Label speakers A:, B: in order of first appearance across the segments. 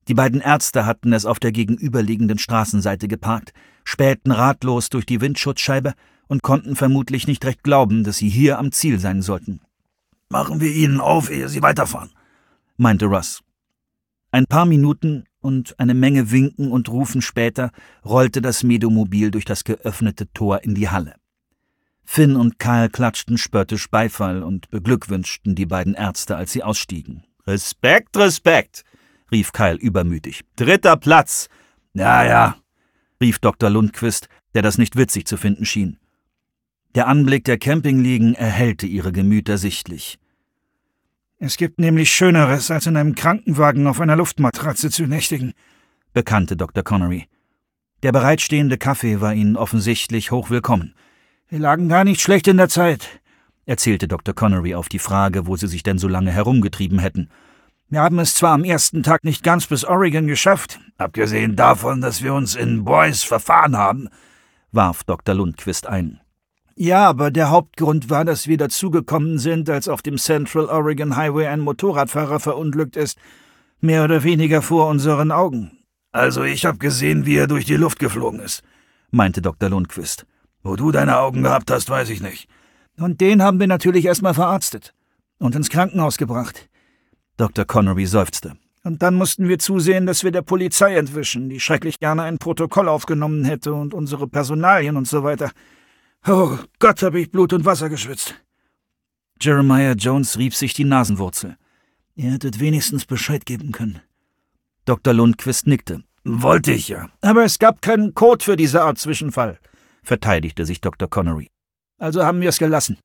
A: Die beiden Ärzte hatten es auf der gegenüberliegenden Straßenseite geparkt, spähten ratlos durch die Windschutzscheibe und konnten vermutlich nicht recht glauben, dass sie hier am Ziel sein sollten.
B: »Machen wir ihnen auf, ehe sie weiterfahren«,
A: meinte Russ. Ein paar Minuten und eine Menge Winken und Rufen später rollte das Medomobil durch das geöffnete Tor in die Halle. Finn und Kyle klatschten spöttisch Beifall und beglückwünschten die beiden Ärzte, als sie ausstiegen. »Respekt, Respekt«, rief Kyle übermütig. »3. Platz!«
B: Ja«,
A: rief Dr. Lundquist, der das nicht witzig zu finden schien. Der Anblick der Campingliegen erhellte ihre Gemüter sichtlich.
C: »Es gibt nämlich Schöneres, als in einem Krankenwagen auf einer Luftmatratze zu nächtigen«,
A: bekannte Dr. Connery. Der bereitstehende Kaffee war ihnen offensichtlich hochwillkommen.
C: »Wir lagen gar nicht schlecht in der Zeit«,
A: erzählte Dr. Connery auf die Frage, wo sie sich denn so lange herumgetrieben hätten.
C: »Wir haben es zwar am ersten Tag nicht ganz bis Oregon geschafft,
B: abgesehen davon, dass wir uns in Boise verfahren haben«,
A: warf Dr. Lundquist ein.
C: »Ja, aber der Hauptgrund war, dass wir dazugekommen sind, als auf dem Central Oregon Highway ein Motorradfahrer verunglückt ist, mehr oder weniger vor unseren Augen.«
B: »Also ich habe gesehen, wie er durch die Luft geflogen ist«,
A: meinte Dr. Lundquist.
B: »Wo du deine Augen gehabt hast, weiß ich nicht.«
C: »Und den haben wir natürlich erstmal verarztet und ins Krankenhaus gebracht.«
A: Dr. Connery seufzte.
C: »Und dann mussten wir zusehen, dass wir der Polizei entwischen, die schrecklich gerne ein Protokoll aufgenommen hätte und unsere Personalien und so weiter. Oh Gott, habe ich Blut und Wasser geschwitzt.«
A: Jeremiah Jones rieb sich die Nasenwurzel.
C: »Ihr hättet wenigstens Bescheid geben können.«
A: Dr. Lundquist nickte.
B: »Wollte ich ja.«
C: »Aber es gab keinen Code für diese Art Zwischenfall«,
A: verteidigte sich Dr. Connery.
C: »Also haben wir es gelassen.«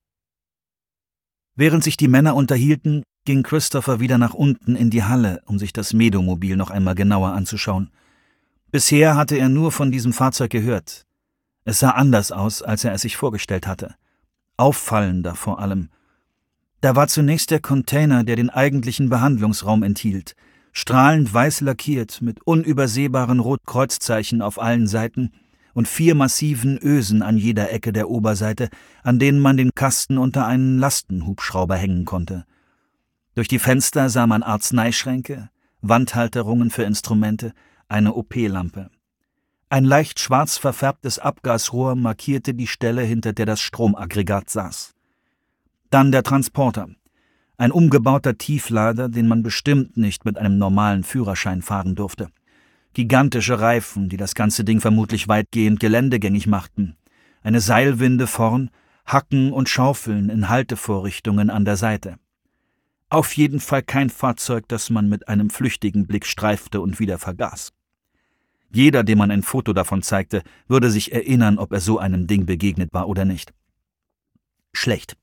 A: Während sich die Männer unterhielten, ging Christopher wieder nach unten in die Halle, um sich das Medomobil noch einmal genauer anzuschauen. Bisher hatte er nur von diesem Fahrzeug gehört. Es sah anders aus, als er es sich vorgestellt hatte. Auffallender vor allem. Da war zunächst der Container, der den eigentlichen Behandlungsraum enthielt, strahlend weiß lackiert, mit unübersehbaren Rotkreuzzeichen auf allen Seiten und 4 massiven Ösen an jeder Ecke der Oberseite, an denen man den Kasten unter einen Lastenhubschrauber hängen konnte. Durch die Fenster sah man Arzneischränke, Wandhalterungen für Instrumente, eine OP-Lampe. Ein leicht schwarz verfärbtes Abgasrohr markierte die Stelle, hinter der das Stromaggregat saß. Dann der Transporter, ein umgebauter Tieflader, den man bestimmt nicht mit einem normalen Führerschein fahren durfte. Gigantische Reifen, die das ganze Ding vermutlich weitgehend geländegängig machten. Eine Seilwinde vorn, Hacken und Schaufeln in Haltevorrichtungen an der Seite. Auf jeden Fall kein Fahrzeug, das man mit einem flüchtigen Blick streifte und wieder vergaß. Jeder, dem man ein Foto davon zeigte, würde sich erinnern, ob er so einem Ding begegnet war oder nicht. Schlecht.